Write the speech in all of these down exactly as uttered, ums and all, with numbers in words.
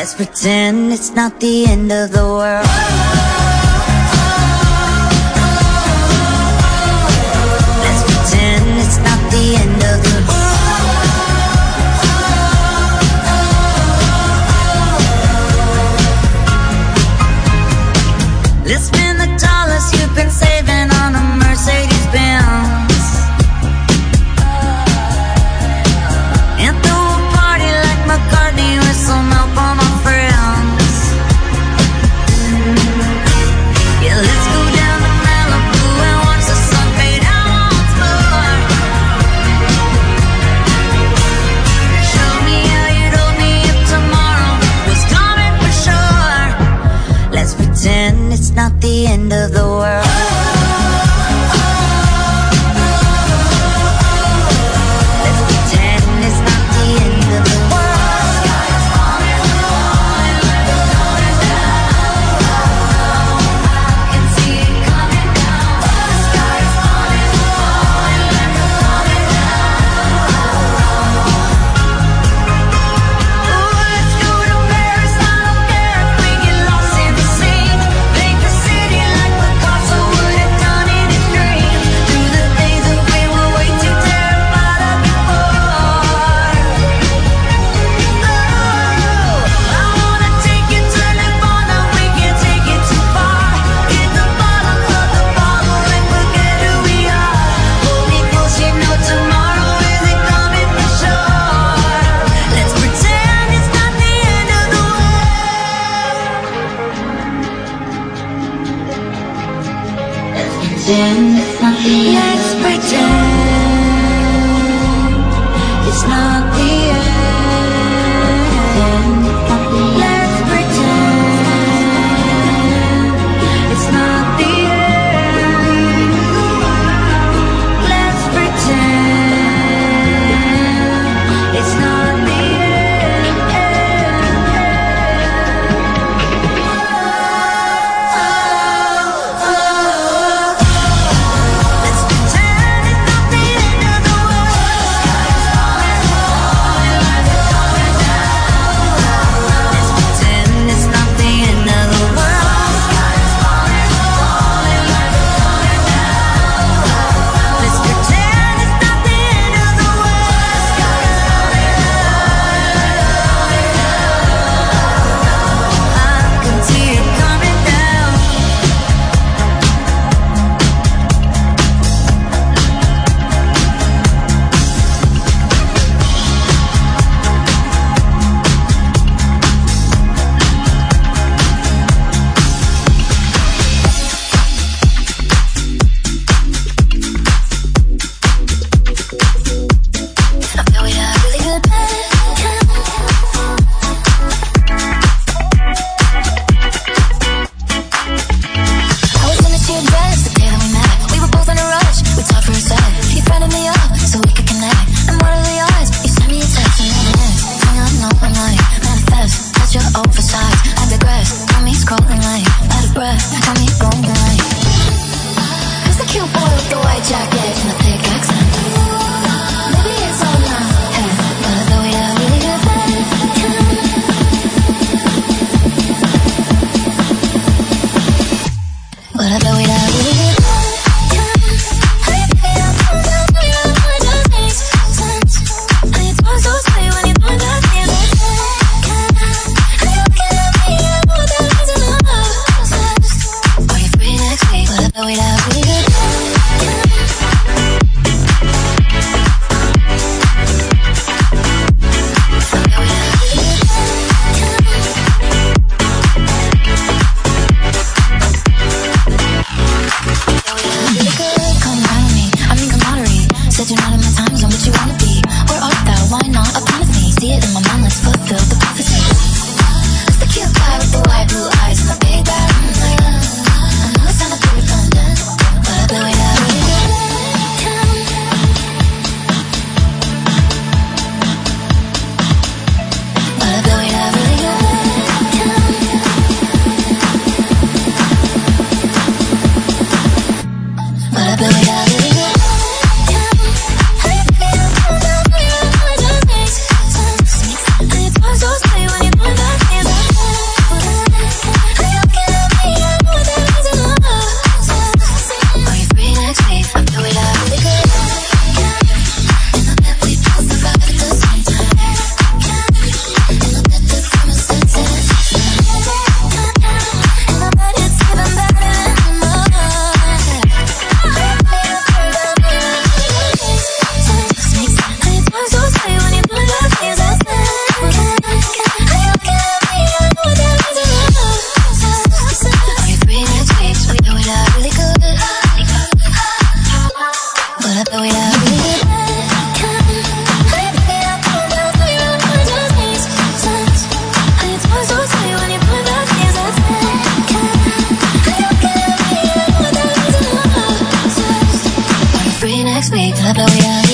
Pretend it's not the end of the world. Let's pretend it's not the end of the world. Let's spend the dollars you've been saving on a Mercedes Benz and throw a party like McCartney with some help on my friends. It's not the end of the world. Let's pretend it's not the end of the world. Sky is falling, falling, falling down. I can see it coming down. The sky is falling, falling, falling down. Oh, let's go to Paris. I don't care if we get lost in the sea. Let's pretend it's not the end. Let's pretend it's not the end. Let's pretend it's not the next week. I blow your head.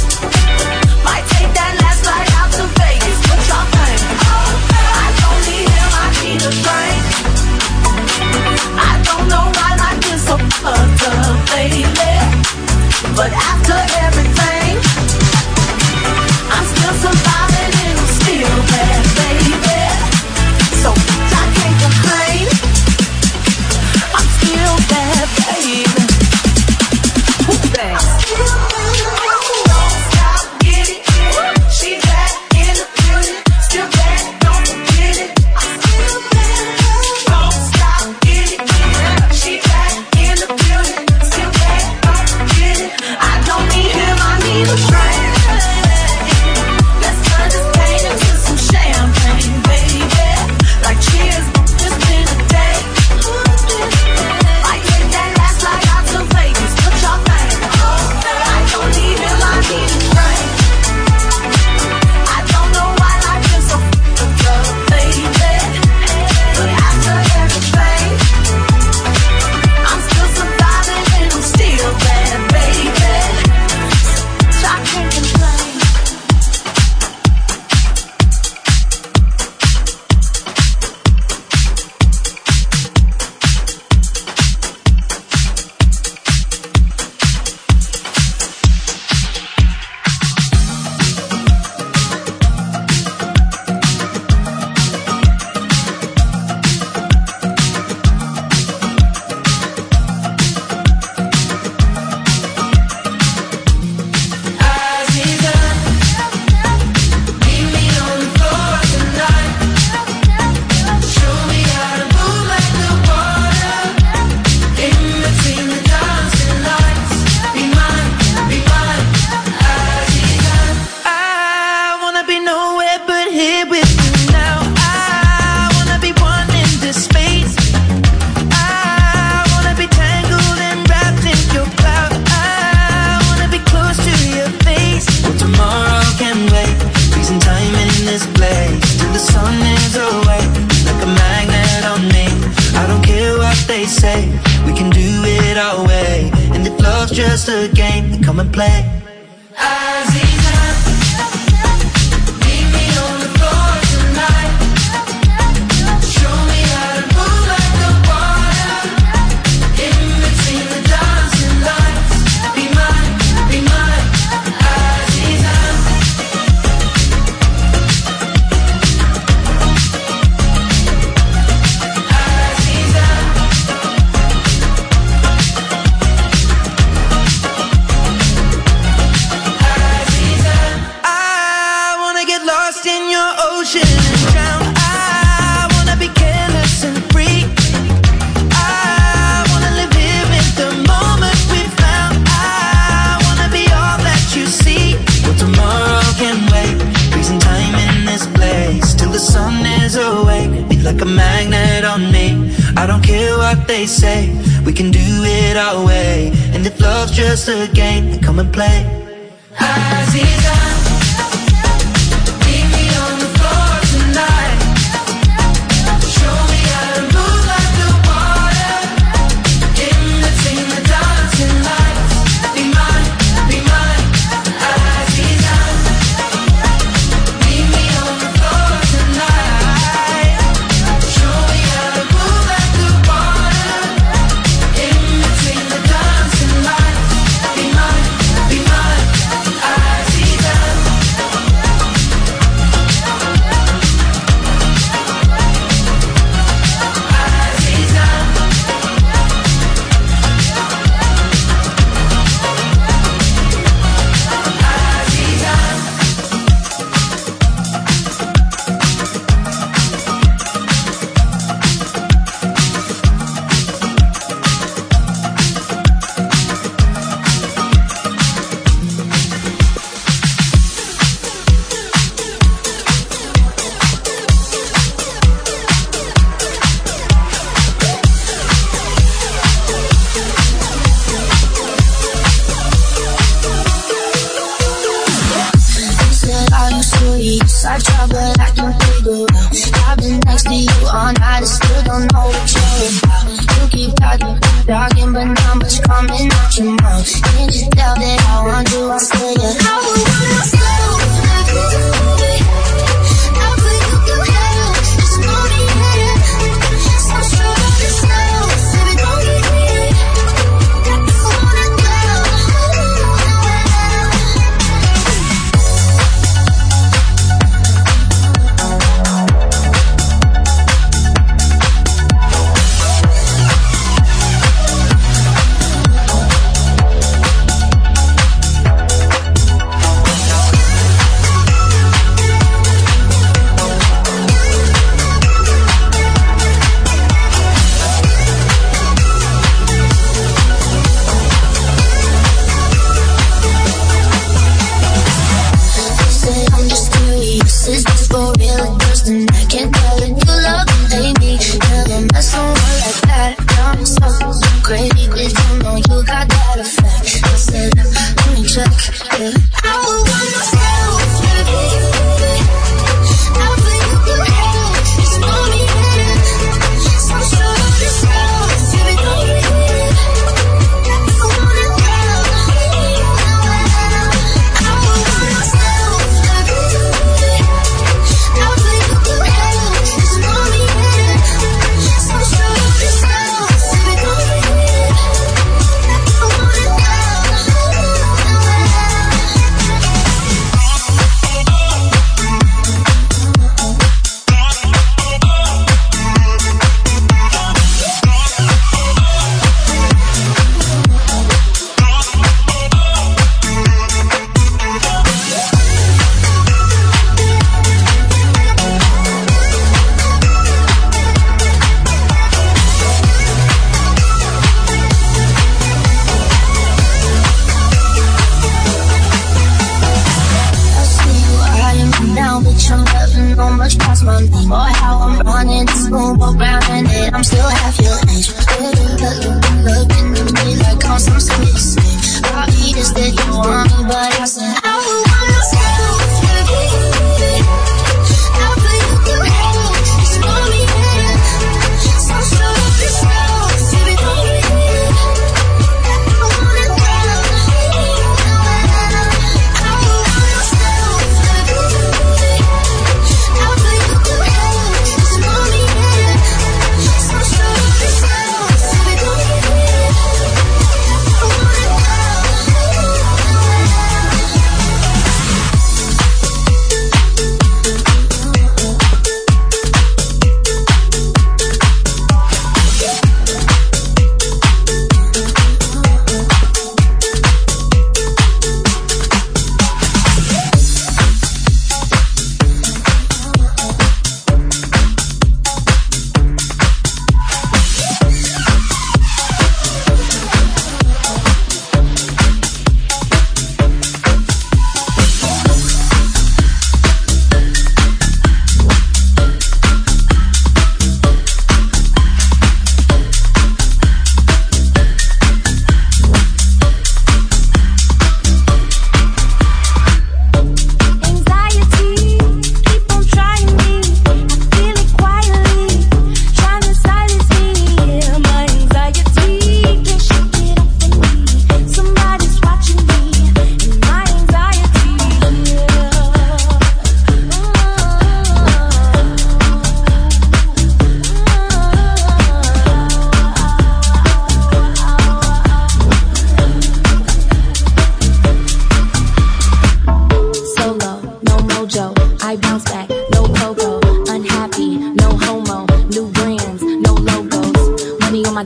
Might take that last flight out to Vegas. What y'all think? I don't need what they say. We can do it our way, and if love's just a game, then come and play. Aziza, meet me on the floor tonight. Show me how to move like the water, in between the dancing lights. Be mine, be mine, Aziza. Meet me on the floor tonight. Show me how to move like the water, in between the dancing lights. Be mine, be mine, Aziza. Aziza. Said I used to eat, I try but I can't figure out. I've been next to you all night, I still don't know what you're about. You keep talking, talking, but not much coming out your mouth. Can't you tell that I want you, I'm still your I would wanna slow, like movie. I put you through hell, just know me better. So sure of yourself, baby, don't get me. I wanna go.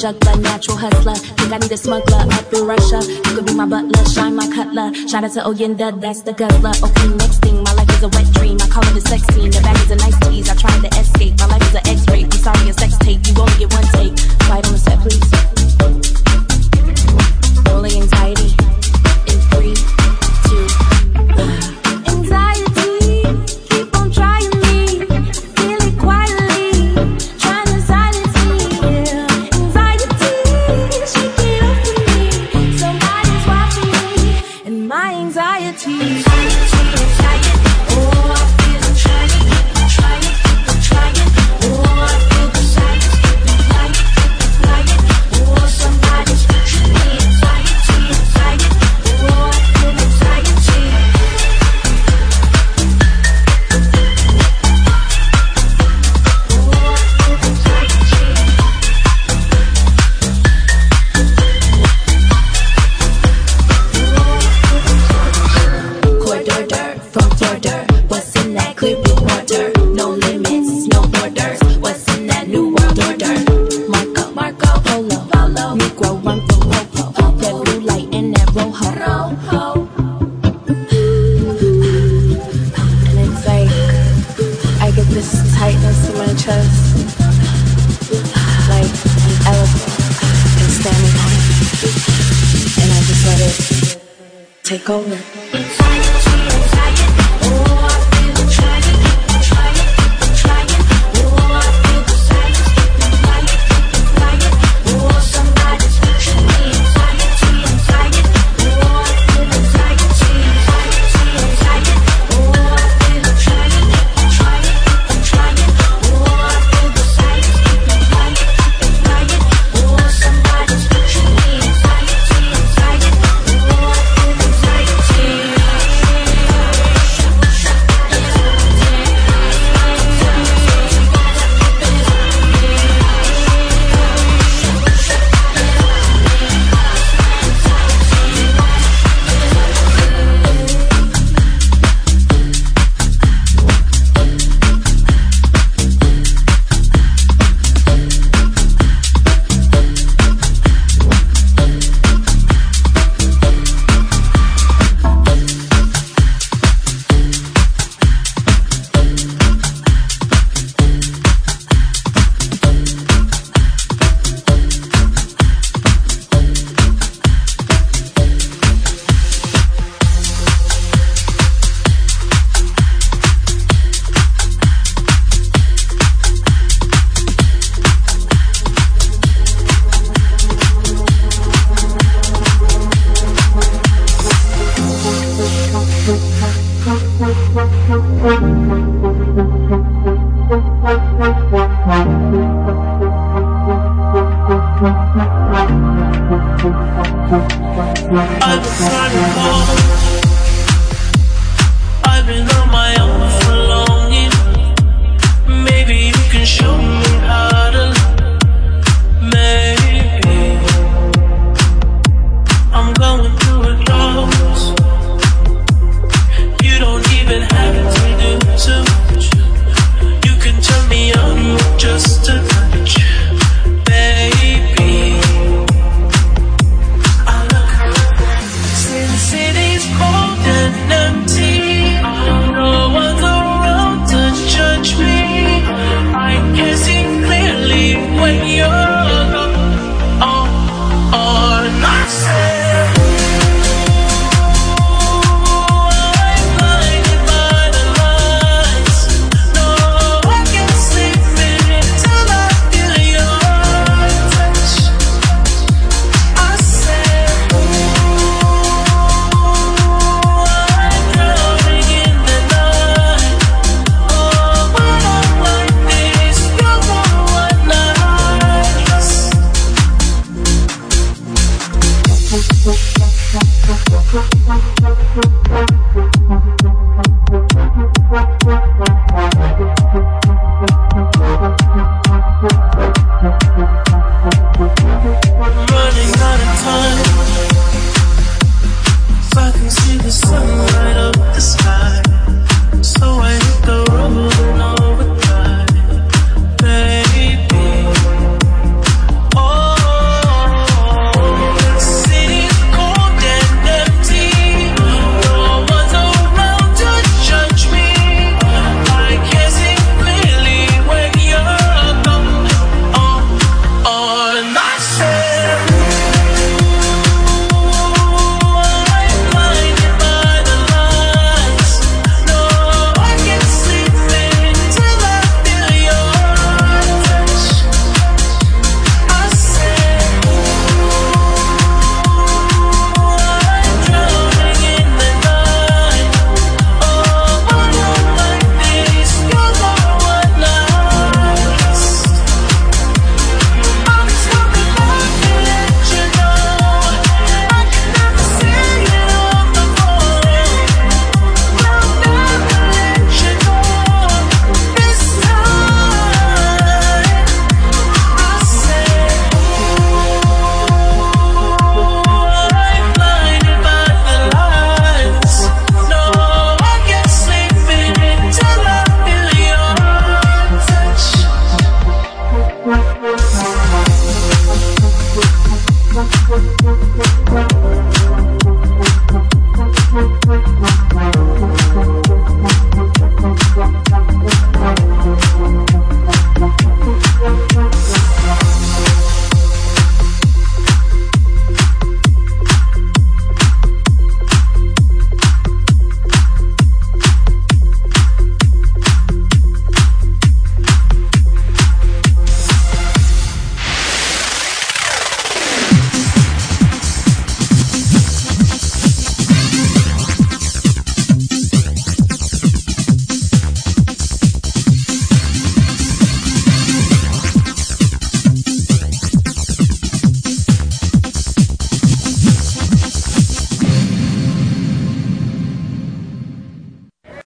juggler, natural hustler. Think I need a smuggler up in Russia. You could be my butler, shine my cutler. Shout out to Oyenda, that's the guzzler. Okay, next thing, my life is a wet dream. I call it a sex scene. The bag is a nice tease. I tried to escape. My life is an X-ray. I'm sorry, a sex tape. You only get one take. Quiet on the set, please. Rolling anxiety in three, two, one. Anxiety, keep on trying me. Feel it quietly, trying to silence me. Anxiety, she get up to me. Somebody's watching me, and my anxiety. Anxiety, anxiety. Oh, I feel it trying, I'm trying, I'm trying. Oh, I feel the silence, keep it flying, keep it flying. Oh, somebody's watching me. Anxiety, anxiety. Oh, I feel anxiety. Corridor from border, what's in that clear blue border? No limits, no borders. What's in that new world order? Marco, Marco, Polo, Polo, Negro, run for Popo. That blue light in that rojo, rojo. And it's like I get this tightness in my chest, like an elephant is standing on it, and I just let it take over. Anxiety, anxiety. Oh, I feel it trying, I'm trying, I'm trying. Oh, I feel the silence, keep it flying, keep it flying. Oh, somebody's watching me. Anxiety, anxiety. Oh, I feel anxiety, anxiety, anxiety. Oh, I feel it trying, I'm trying, I'm trying. Oh, I feel the silence, keep it flying, keep it flying. Oh, somebody's watching me. Anxiety, anxiety. Oh, I feel anxiety. I've been running home. I've been on my own for long, yeah. Maybe you can show me how to love. Maybe I'm going through a loss. You don't even have to do too much. You can turn me on with just a touch, baby. City's cold and empty. No one's around to judge me. I can see clearly when you're gone. Oh, oh, and I said, I'm blinded by the lights. No, I can't sleep until I feel your touch. I said, running out of time, so I can see the sun light up the sky.